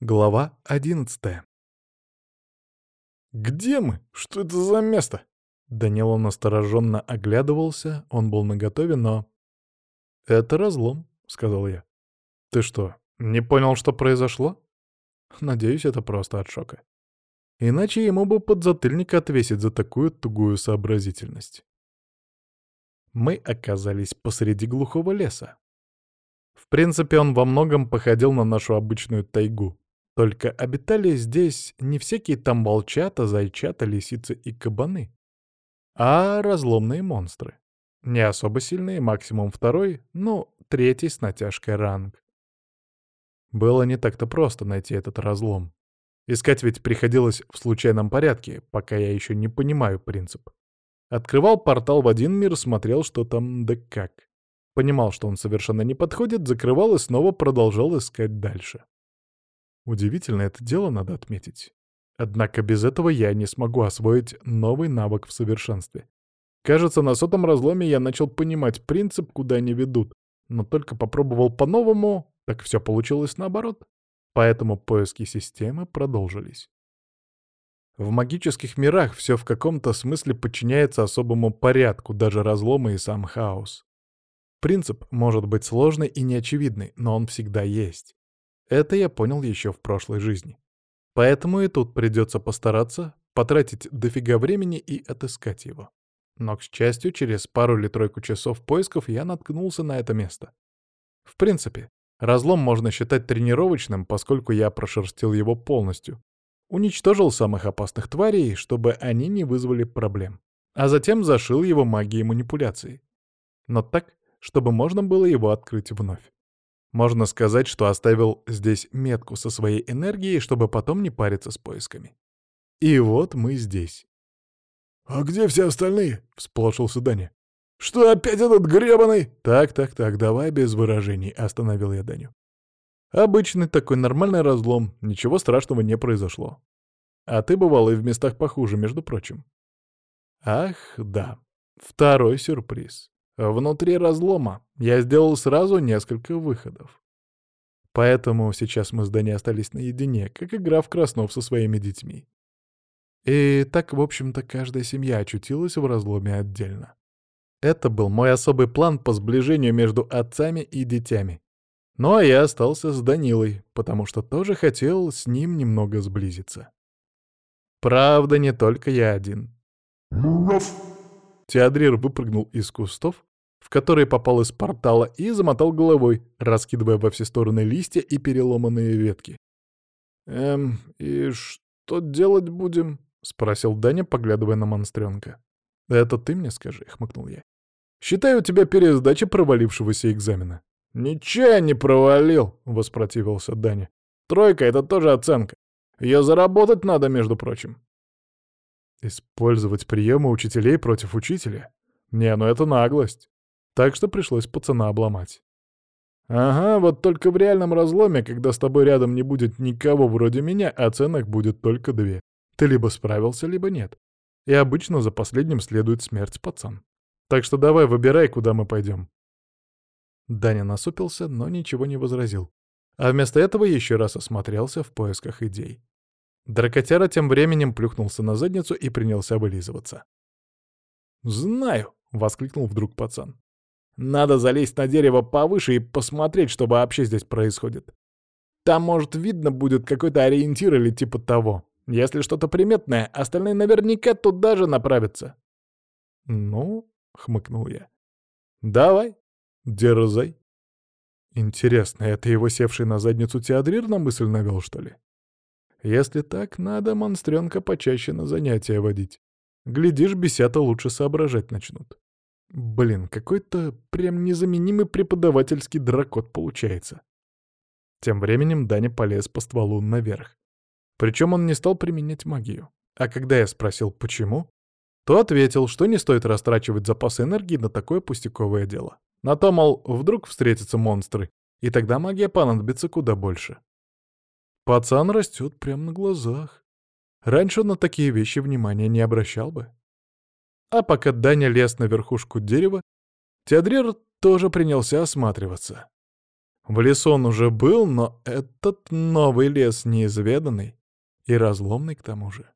Глава 11. «Где мы? Что это за место?» Данила настороженно оглядывался, он был наготове, но... «Это разлом», — сказал я. «Ты что, не понял, что произошло?» Надеюсь, это просто от шока. Иначе ему бы подзатыльник отвесить за такую тугую сообразительность. Мы оказались посреди глухого леса. В принципе, он во многом походил на нашу обычную тайгу. Только обитали здесь не всякие там волчата, зайчата, лисицы и кабаны, а разломные монстры. Не особо сильные, максимум второй, ну, третий с натяжкой ранг. Было не так-то просто найти этот разлом. Искать ведь приходилось в случайном порядке, пока я еще не понимаю принцип. Открывал портал в один мир, смотрел, что там да как. Понимал, что он совершенно не подходит, закрывал и снова продолжал искать дальше. Удивительно это дело, надо отметить. Однако без этого я не смогу освоить новый навык в совершенстве. Кажется, на сотом разломе я начал понимать принцип, куда они ведут, но только попробовал по-новому, так все получилось наоборот. Поэтому поиски системы продолжились. В магических мирах все в каком-то смысле подчиняется особому порядку, даже разломы и сам хаос. Принцип может быть сложный и неочевидный, но он всегда есть. Это я понял еще в прошлой жизни. Поэтому и тут придется постараться, потратить дофига времени и отыскать его. Но, к счастью, через пару или тройку часов поисков я наткнулся на это место. В принципе, разлом можно считать тренировочным, поскольку я прошерстил его полностью. Уничтожил самых опасных тварей, чтобы они не вызвали проблем. А затем зашил его магией манипуляции. Но так, чтобы можно было его открыть вновь. Можно сказать, что оставил здесь метку со своей энергией, чтобы потом не париться с поисками. И вот мы здесь. «А где все остальные?» — всполошился Даня. «Что опять этот гребаный?» «Так, давай без выражений», — остановил я Даню. «Обычный такой нормальный разлом, ничего страшного не произошло. А ты бывал и в местах похуже, между прочим». Ах, да. Второй сюрприз. Внутри разлома я сделал сразу несколько выходов. Поэтому сейчас мы с Даней остались наедине, как игра в Краснов со своими детьми. И так, в общем-то, каждая семья очутилась в разломе отдельно. Это был мой особый план по сближению между отцами и детьми. Ну а я остался с Данилой, потому что тоже хотел с ним немного сблизиться. Правда, не только я один. Теодрир выпрыгнул из кустов, в которые попал из портала, и замотал головой, раскидывая во все стороны листья и переломанные ветки. И что делать будем?» — спросил Даня, поглядывая на монстренка. «Это ты мне скажи», — хмыкнул я. «Считай, у тебя пересдача провалившегося экзамена». «Ничего я не провалил», — воспротивился Даня. «Тройка — это тоже оценка. Ее заработать надо, между прочим». Использовать приемы учителей против учителя? Не, ну это наглость. Так что пришлось пацана обломать. Ага, вот только в реальном разломе, когда с тобой рядом не будет никого вроде меня, оценок будет только две. Ты либо справился, либо нет. И обычно за последним следует смерть, пацан. Так что давай выбирай, куда мы пойдем. Даня насупился, но ничего не возразил. А вместо этого еще раз осмотрелся в поисках идей. Дракотяра тем временем плюхнулся на задницу и принялся вылизываться. «Знаю!» — воскликнул вдруг пацан. «Надо залезть на дерево повыше и посмотреть, что вообще здесь происходит. Там, может, видно будет какой-то ориентир или типа того. Если что-то приметное, остальные наверняка туда же направятся». «Ну?» — хмыкнул я. «Давай, дерзай». Интересно, это его севший на задницу Теодрир на мысль навел, что ли? Если так, надо монстренка почаще на занятия водить. Глядишь, бесята лучше соображать начнут. Блин, какой-то прям незаменимый преподавательский дракот получается. Тем временем Даня полез по стволу наверх. Причем он не стал применять магию. А когда я спросил, почему, то ответил, что не стоит растрачивать запасы энергии на такое пустяковое дело. На то, мол, вдруг встретятся монстры, и тогда магия понадобится куда больше. Пацан растет прямо на глазах. Раньше он на такие вещи внимания не обращал бы. А пока Даня лез на верхушку дерева, Теодрир тоже принялся осматриваться. В лесу он уже был, но этот новый лес неизведанный и разломный к тому же.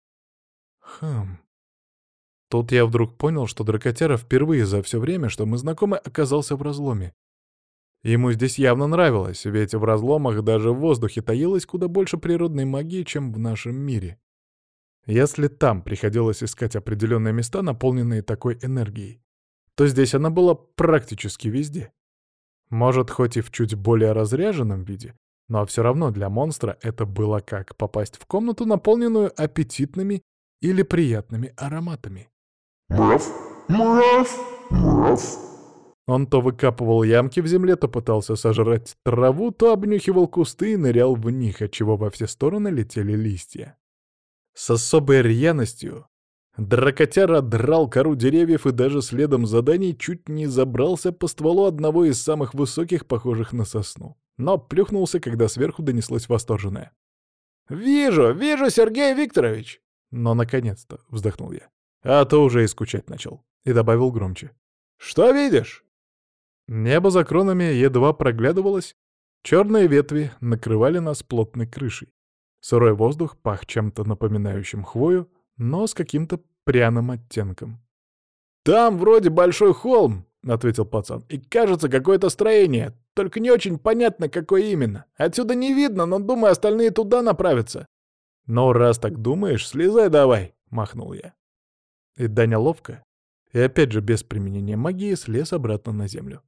Хм. Тут я вдруг понял, что дракотяра впервые за все время, что мы знакомы, оказался в разломе. Ему здесь явно нравилось, ведь в разломах даже в воздухе таилось куда больше природной магии, чем в нашем мире. Если там приходилось искать определенные места, наполненные такой энергией, то здесь она была практически везде. Может, хоть и в чуть более разряженном виде, но все равно для монстра это было как попасть в комнату, наполненную аппетитными или приятными ароматами. Мураф, мураф, мураф. Он то выкапывал ямки в земле, то пытался сожрать траву, то обнюхивал кусты и нырял в них, отчего во все стороны летели листья. С особой рьяностью дракотяра драл кору деревьев и даже следом за Даней чуть не забрался по стволу одного из самых высоких, похожих на сосну. Но плюхнулся, когда сверху донеслось восторженное: «Вижу, вижу, Сергей Викторович!» «Но наконец-то!» — вздохнул я. А то уже и скучать начал. И добавил громче: «Что видишь?» Небо за кронами едва проглядывалось, черные ветви накрывали нас плотной крышей. Сырой воздух пах чем-то напоминающим хвою, но с каким-то пряным оттенком. «Там вроде большой холм», — ответил пацан, — «и кажется какое-то строение, только не очень понятно, какое именно. Отсюда не видно, но, думаю, остальные туда направятся». «Ну, раз так думаешь, слезай давай», — махнул я. И Даня ловко, и опять же без применения магии, слез обратно на землю.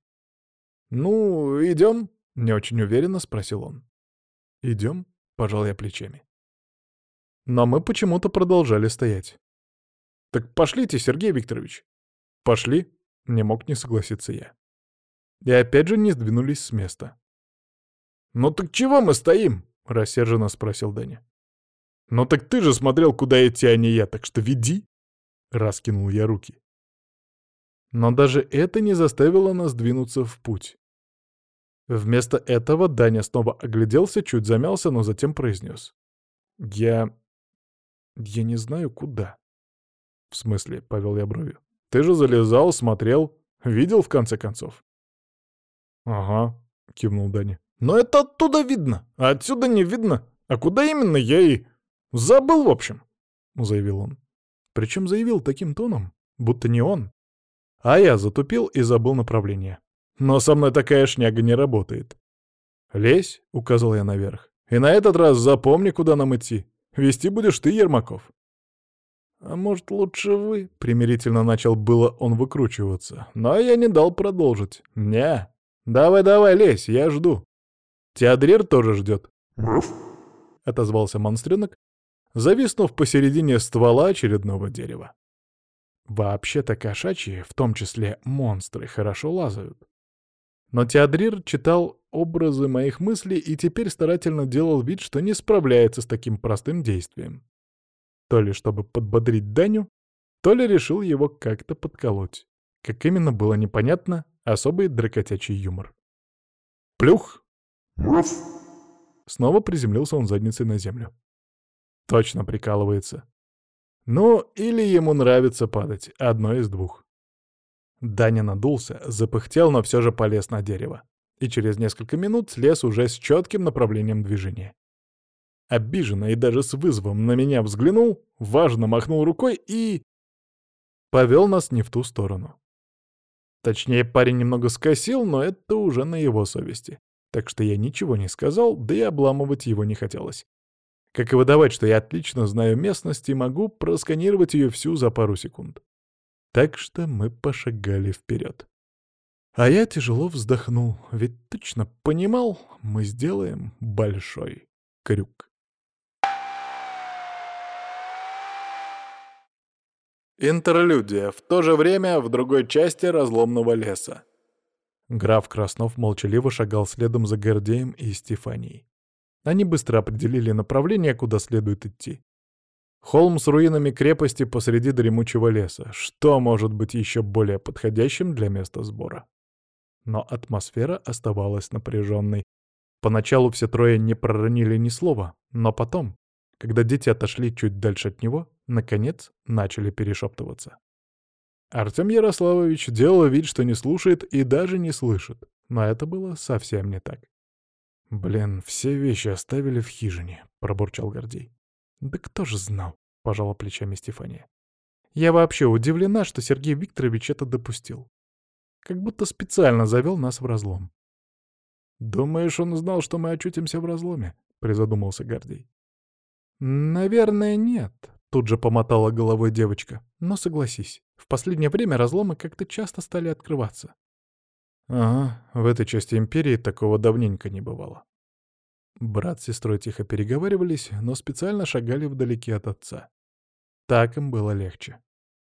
«Ну, идем?» — не очень уверенно спросил он. «Идем?» — пожал я плечами. Но мы почему-то продолжали стоять. «Так пошлите, Сергей Викторович». «Пошли?» — не мог не согласиться я. И опять же не сдвинулись с места. «Ну так чего мы стоим?» — рассерженно спросил Даня. «Ну так ты же смотрел, куда идти, а не я, так что веди!» — раскинул я руки. Но даже это не заставило нас двинуться в путь. Вместо этого Даня снова огляделся, чуть замялся, но затем произнес: «Я не знаю, куда». «В смысле?» — повел я бровью. «Ты же залезал, смотрел, видел, в конце концов». «Ага», — кивнул Даня. «Но это оттуда видно, а отсюда не видно. А куда именно, я и забыл, в общем», — заявил он. Причем заявил таким тоном, будто не он. А я затупил и забыл направление. Но со мной такая шняга не работает. «Лезь», — указал я наверх, — «и на этот раз запомни, куда нам идти. Вести будешь ты, Ермаков». «А может, лучше вы?» — примирительно начал было он выкручиваться, но я не дал продолжить. «Не, давай, лезь, я жду. Теодрир тоже ждет», — отозвался монстренок, зависнув посередине ствола очередного дерева. Вообще-то кошачьи, в том числе монстры, хорошо лазают. Но Теодрир читал образы моих мыслей и теперь старательно делал вид, что не справляется с таким простым действием. То ли чтобы подбодрить Даню, то ли решил его как-то подколоть. Как именно, было непонятно, особый дракотячий юмор. Плюх! Снова приземлился он задницей на землю. Точно прикалывается. Ну, или ему нравится падать, одно из двух. Даня надулся, запыхтел, но все же полез на дерево. И через несколько минут слез уже с четким направлением движения. Обиженно и даже с вызовом на меня взглянул, важно махнул рукой и повел нас не в ту сторону. Точнее, парень немного скосил, но это уже на его совести. Так что я ничего не сказал, да и обламывать его не хотелось. Как и выдавать, что я отлично знаю местность и могу просканировать ее всю за пару секунд. Так что мы пошагали вперед. А я тяжело вздохнул, ведь точно понимал, мы сделаем большой крюк. Интерлюдия. В то же время в другой части разломного леса. Граф Краснов молчаливо шагал следом за Гордеем и Стефанией. Они быстро определили направление, куда следует идти. Холм с руинами крепости посреди дремучего леса. Что может быть еще более подходящим для места сбора? Но атмосфера оставалась напряженной. Поначалу все трое не проронили ни слова, но потом, когда дети отошли чуть дальше от него, наконец начали перешептываться. Артем Ярославович делал вид, что не слушает и даже не слышит. Но это было совсем не так. «Блин, все вещи оставили в хижине», — пробурчал Гордей. «Да кто же знал?» — пожала плечами Стефания. «Я вообще удивлена, что Сергей Викторович это допустил. Как будто специально завел нас в разлом». «Думаешь, он знал, что мы очутимся в разломе?» — призадумался Гордей. «Наверное, нет», — тут же помотала головой девочка. «Но согласись, в последнее время разломы как-то часто стали открываться». «Ага, в этой части империи такого давненько не бывало». Брат с сестрой тихо переговаривались, но специально шагали вдалеке от отца. Так им было легче.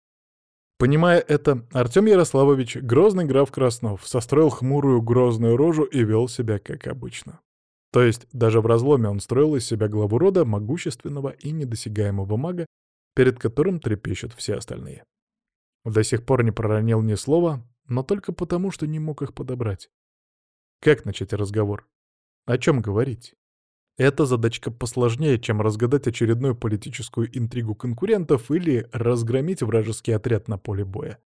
Понимая это, Артем Ярославович, грозный граф Краснов, состроил хмурую грозную рожу и вел себя как обычно. То есть даже в разломе он строил из себя главу рода, могущественного и недосягаемого мага, перед которым трепещут все остальные. До сих пор не проронил ни слова, но только потому, что не мог их подобрать. Как начать разговор? О чем говорить? Эта задачка посложнее, чем разгадать очередную политическую интригу конкурентов или разгромить вражеский отряд на поле боя.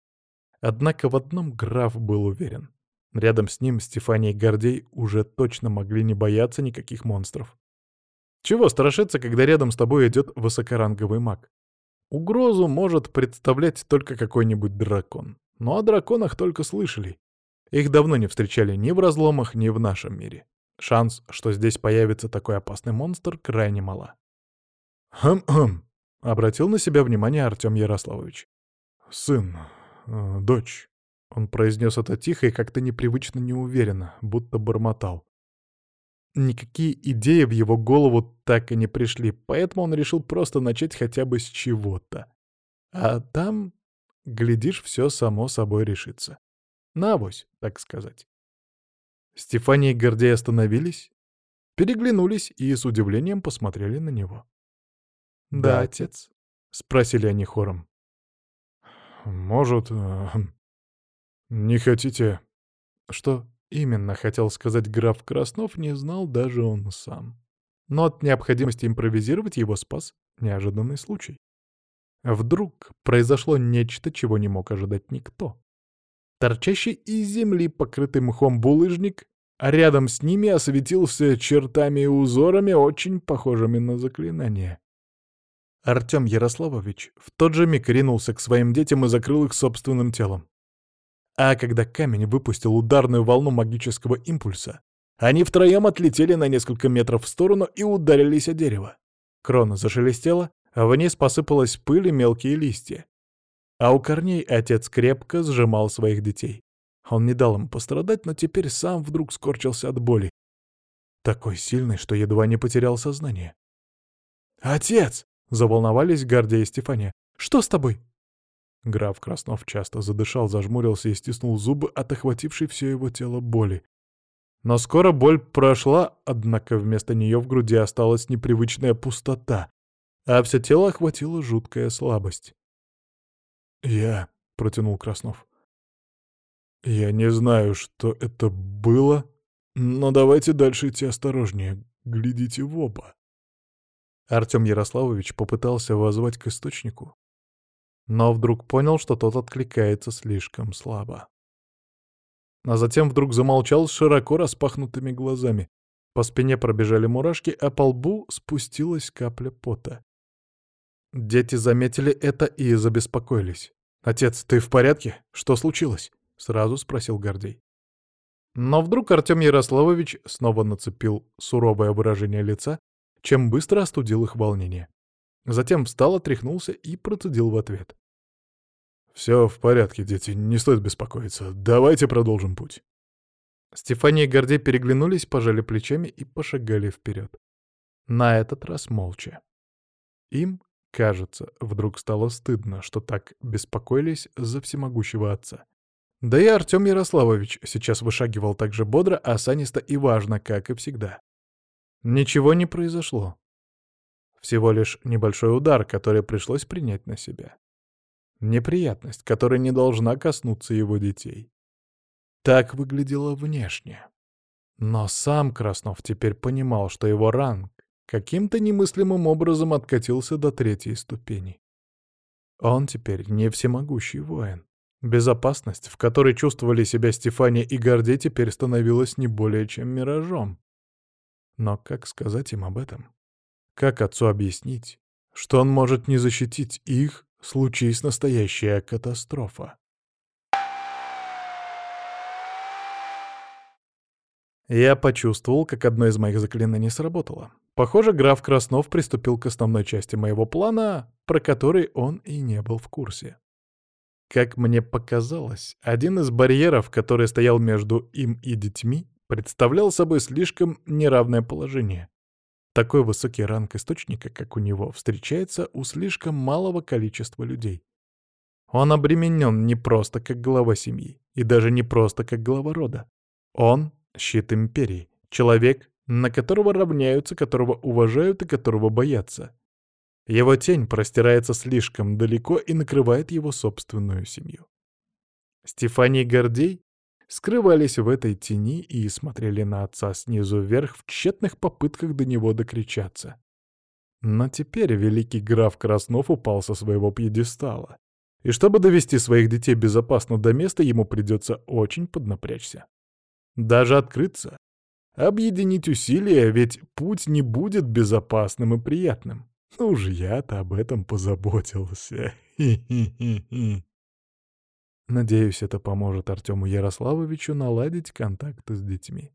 Однако в одном граф был уверен. Рядом с ним Стефания и Гордей уже точно могли не бояться никаких монстров. Чего страшиться, когда рядом с тобой идет высокоранговый маг? Угрозу может представлять только какой-нибудь дракон. Но о драконах только слышали. Их давно не встречали ни в разломах, ни в нашем мире. Шанс, что здесь появится такой опасный монстр, крайне мала. «Хм-хм», — обратил на себя внимание Артем Ярославович. «Сын, дочь». Он произнес это тихо и как-то непривычно неуверенно, будто бормотал. Никакие идеи в его голову так и не пришли, поэтому он решил просто начать хотя бы с чего-то. А там, глядишь, все само собой решится. Навось, так сказать. Стефания и Гордей остановились, переглянулись и с удивлением посмотрели на него. «Да, отец?» — спросили они хором. «Может, не хотите...» Что именно хотел сказать граф Краснов, не знал даже он сам. Но от необходимости импровизировать его спас неожиданный случай. Вдруг произошло нечто, чего не мог ожидать никто. Торчащий из земли, покрытый мхом булыжник, а рядом с ними осветился чертами и узорами, очень похожими на заклинание. Артем Ярославович в тот же миг ринулся к своим детям и закрыл их собственным телом. А когда камень выпустил ударную волну магического импульса, они втроем отлетели на несколько метров в сторону и ударились о дерево. Крона зашелестела, а вниз посыпалась пыль и мелкие листья. А у корней отец крепко сжимал своих детей. Он не дал им пострадать, но теперь сам вдруг скорчился от боли. Такой сильный, что едва не потерял сознание. «Отец!» — заволновались Гордей и Стефания. «Что с тобой?» Граф Краснов часто задышал, зажмурился и стиснул зубы от охватившей все его тело боли. Но скоро боль прошла, однако вместо нее в груди осталась непривычная пустота, а все тело охватила жуткая слабость. «Я...» — протянул Краснов. «Я не знаю, что это было, но давайте дальше идти осторожнее. Глядите в оба». Артем Ярославович попытался воззвать к источнику, но вдруг понял, что тот откликается слишком слабо. А затем вдруг замолчал с широко распахнутыми глазами. По спине пробежали мурашки, а по лбу спустилась капля пота. Дети заметили это и забеспокоились. «Отец, ты в порядке? Что случилось?» — сразу спросил Гордей. Но вдруг Артем Ярославович снова нацепил суровое выражение лица, чем быстро остудил их волнение. Затем встал, отряхнулся и процедил в ответ. «Все в порядке, дети, не стоит беспокоиться. Давайте продолжим путь». Стефания и Гордей переглянулись, пожали плечами и пошагали вперед. На этот раз молча. Им, кажется, вдруг стало стыдно, что так беспокоились за всемогущего отца. Да и Артем Ярославович сейчас вышагивал так же бодро, осанисто и важно, как и всегда. Ничего не произошло. Всего лишь небольшой удар, который пришлось принять на себя. Неприятность, которая не должна коснуться его детей. Так выглядело внешне. Но сам Краснов теперь понимал, что его ранг каким-то немыслимым образом откатился до 3-й ступени. Он теперь не всемогущий воин. Безопасность, в которой чувствовали себя Стефания и Гордей, теперь становилась не более чем миражом. Но как сказать им об этом? Как отцу объяснить, что он может не защитить их, случись настоящая катастрофа? Я почувствовал, как одно из моих заклинаний сработало. Похоже, граф Краснов приступил к основной части моего плана, про который он и не был в курсе. Как мне показалось, один из барьеров, который стоял между им и детьми, представлял собой слишком неравное положение. Такой высокий ранг источника, как у него, встречается у слишком малого количества людей. Он обременен не просто как глава семьи, и даже не просто как глава рода. Он — щит империи, человек, на которого равняются, которого уважают и которого боятся. Его тень простирается слишком далеко и накрывает его собственную семью. Стефания и Гордей скрывались в этой тени и смотрели на отца снизу вверх в тщетных попытках до него докричаться. Но теперь великий граф Краснов упал со своего пьедестала, и чтобы довести своих детей безопасно до места, ему придется очень поднапрячься. Даже открыться, объединить усилия, ведь путь не будет безопасным и приятным. Ну уж я-то об этом позаботился. Хи-хи-хи-хи. Надеюсь, это поможет Артему Ярославовичу наладить контакты с детьми.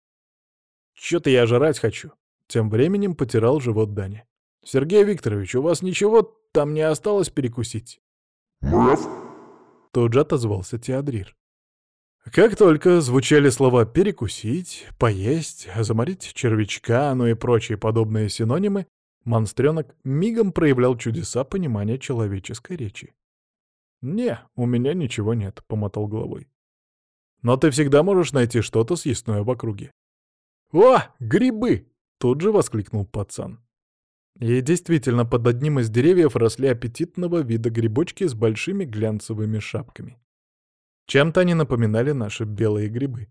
«Чё-то я жрать хочу», — тем временем потирал живот Даня. «Сергей Викторович, у вас ничего там не осталось перекусить?» Мрав! Тут же отозвался Теодрир. Как только звучали слова «перекусить», «поесть», «заморить червячка», ну и прочие подобные синонимы, монстрёнок мигом проявлял чудеса понимания человеческой речи. «Не, у меня ничего нет», — помотал головой. «Но ты всегда можешь найти что-то съестное в округе». «О, грибы!» — тут же воскликнул пацан. И действительно, под одним из деревьев росли аппетитного вида грибочки с большими глянцевыми шапками. Чем-то они напоминали наши белые грибы.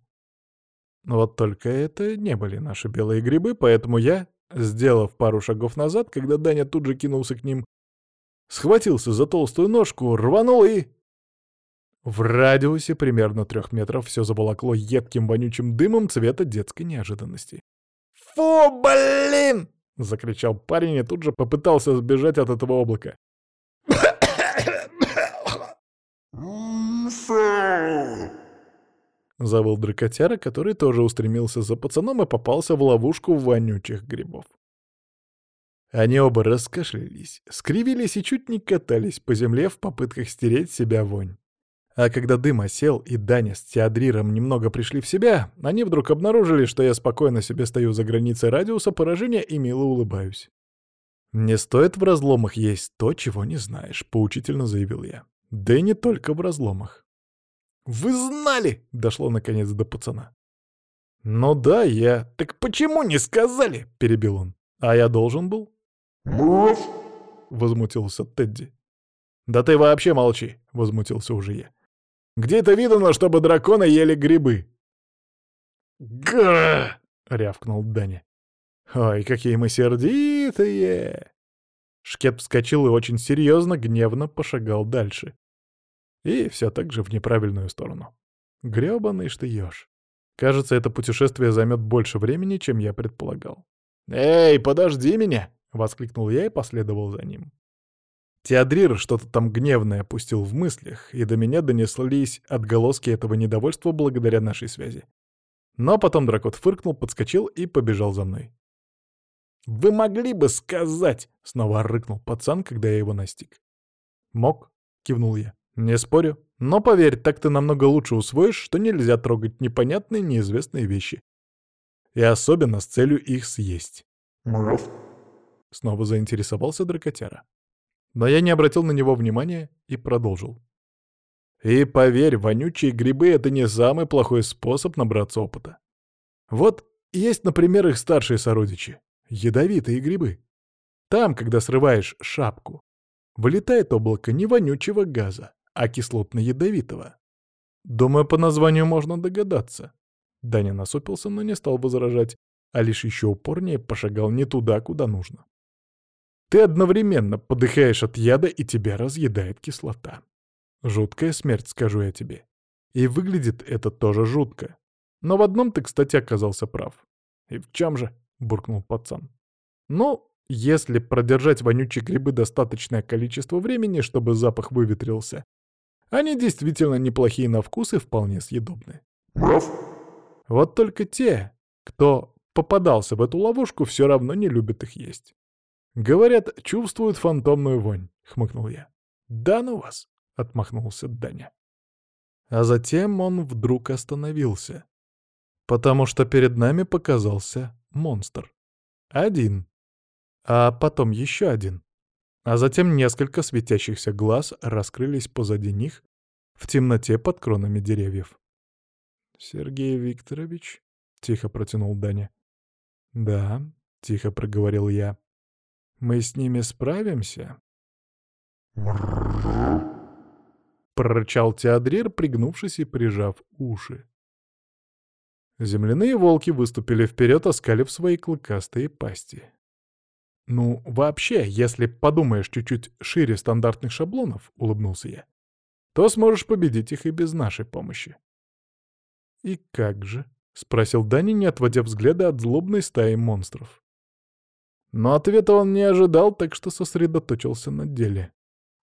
Вот только это не были наши белые грибы, поэтому я, сделав пару шагов назад, когда Даня тут же кинулся к ним, схватился за толстую ножку, рванул и... В радиусе примерно 3 метров все заволокло едким вонючим дымом цвета детской неожиданности. «Фу, блин!» — закричал парень и тут же попытался сбежать от этого облака. Завыл дракотяра, который тоже устремился за пацаном и попался в ловушку вонючих грибов. Они оба раскашлялись, скривились и чуть не катались по земле в попытках стереть с себя вонь. А когда дым осел и Даня с Теодриром немного пришли в себя, они вдруг обнаружили, что я спокойно себе стою за границей радиуса поражения и мило улыбаюсь. «Не стоит в разломах есть то, чего не знаешь», — поучительно заявил я. Да и не только в разломах. «Вы знали!» — дошло наконец до пацана. «Ну да, я...» «Так почему не сказали?» — перебил он. «А я должен был?» Мрав! Возмутился Тедди. «Да ты вообще молчи!» — возмутился уже я. «Где это видано, чтобы драконы ели грибы?» «Га!» — рявкнул Даня. «Ой, какие мы сердитые!» Шкет вскочил и очень серьезно, гневно пошагал дальше. И все так же в неправильную сторону. Грёбаный ж ты ёж. Кажется, это путешествие займет больше времени, чем я предполагал. «Эй, подожди меня!» — воскликнул я и последовал за ним. Теодрир что-то там гневное пустил в мыслях, и до меня донеслись отголоски этого недовольства благодаря нашей связи. Но потом дракот фыркнул, подскочил и побежал за мной. «Вы могли бы сказать!» — снова рыкнул пацан, когда я его настиг. «Мог», — кивнул я. «Не спорю. Но поверь, так ты намного лучше усвоишь, что нельзя трогать непонятные, неизвестные вещи. И особенно с целью их съесть». Мрав! Снова заинтересовался дракотяра. Но я не обратил на него внимания и продолжил. «И поверь, вонючие грибы — это не самый плохой способ набраться опыта. Вот есть, например, их старшие сородичи. Ядовитые грибы. Там, когда срываешь шапку, вылетает облако не вонючего газа, а кислотно-ядовитого. Думаю, по названию можно догадаться». Даня насупился, но не стал возражать, а лишь еще упорнее пошагал не туда, куда нужно. Ты одновременно подыхаешь от яда, и тебя разъедает кислота. Жуткая смерть, скажу я тебе. И выглядит это тоже жутко. Но в одном ты, кстати, оказался прав. «И в чем же?» — буркнул пацан. «Ну, если продержать вонючие грибы достаточное количество времени, чтобы запах выветрился, они действительно неплохие на вкус и вполне съедобны. Мрав? Вот только те, кто попадался в эту ловушку, все равно не любят их есть. Говорят, чувствуют фантомную вонь», — хмыкнул я. «Да ну вас!» — отмахнулся Даня. А затем он вдруг остановился, потому что перед нами показался монстр. Один. А потом еще один. А затем несколько светящихся глаз раскрылись позади них в темноте под кронами деревьев. «Сергей Викторович?» — тихо протянул Даня. «Да», — тихо проговорил я. «Мы с ними справимся?» Прорычал Теодрир, пригнувшись и прижав уши. Земляные волки выступили вперед, оскалив свои клыкастые пасти. «Ну, вообще, если подумаешь чуть-чуть шире стандартных шаблонов», — улыбнулся я, — «то сможешь победить их и без нашей помощи». «И как же?» — спросил Дани, не отводя взгляда от злобной стаи монстров. Но ответа он не ожидал, так что сосредоточился на деле.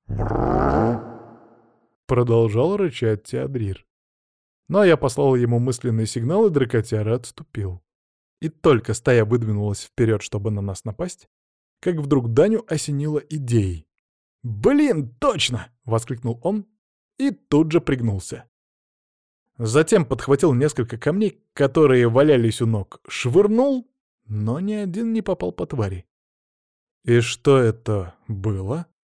Продолжал рычать Теодрир. Но я послал ему мысленный сигнал, и дракотяра отступил. И только стая выдвинулась вперед, чтобы на нас напасть, как вдруг Даню осенило идеей. «Блин, точно!» — воскликнул он и тут же пригнулся. Затем подхватил несколько камней, которые валялись у ног, швырнул, но ни один не попал по твари. «И что это было?»